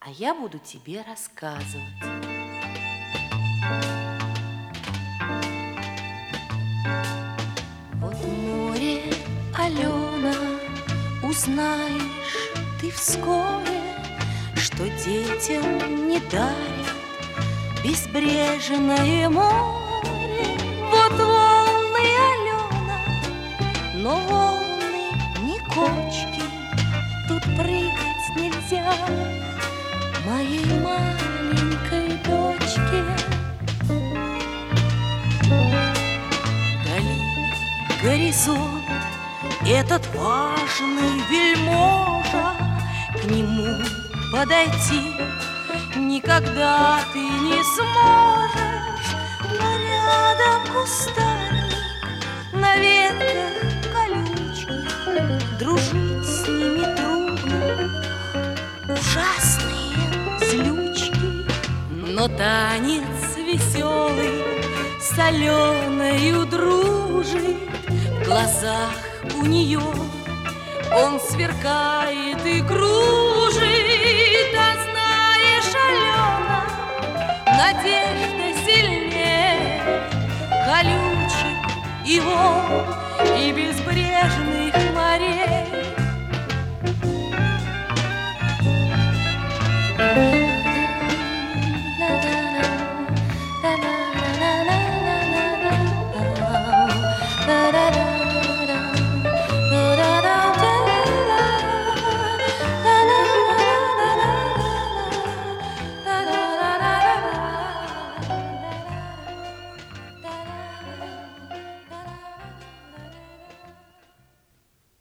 а я буду тебе рассказывать. Вот море, Алена, узнаешь ты вскоре, что детям не дарят безбрежное море. Вот волны, Алена, но волны не кочки, тут прыгать нельзя моей маленькой дочке. Вдали горизонт, этот важный вельможа, к нему подойти никогда ты не сможешь. Но рядом кустарник, на ветках колючки, дружить с ними трудно, ужасные злючки. Но танец веселый с Аленою дружит, в глазах у нее он сверкает и кружит. А знаешь, Алена, надежда сильнее колючек и волн и безбрежных